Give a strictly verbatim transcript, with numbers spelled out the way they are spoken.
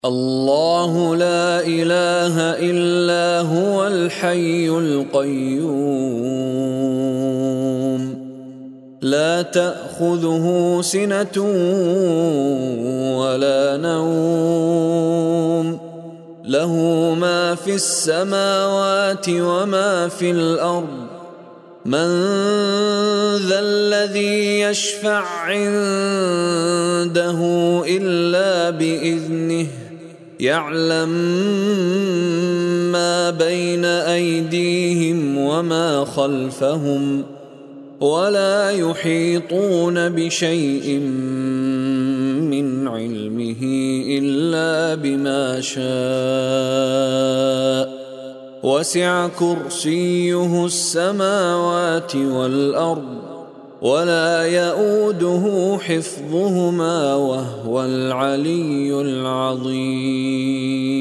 الله لا إله إلا هو الحي القيوم لا تأخذه سنة ولا نوم له ما في السماوات وما في الأرض من ذا الذي يشفع عنده إلا بإذنه يعلم ما بين أيديهم وما خلفهم ولا يحيطون بشيء من علمه إلا بما شاء وسع كرسيه السماوات والأرض ولا يؤوده حفظهما وهو العلي العظيم.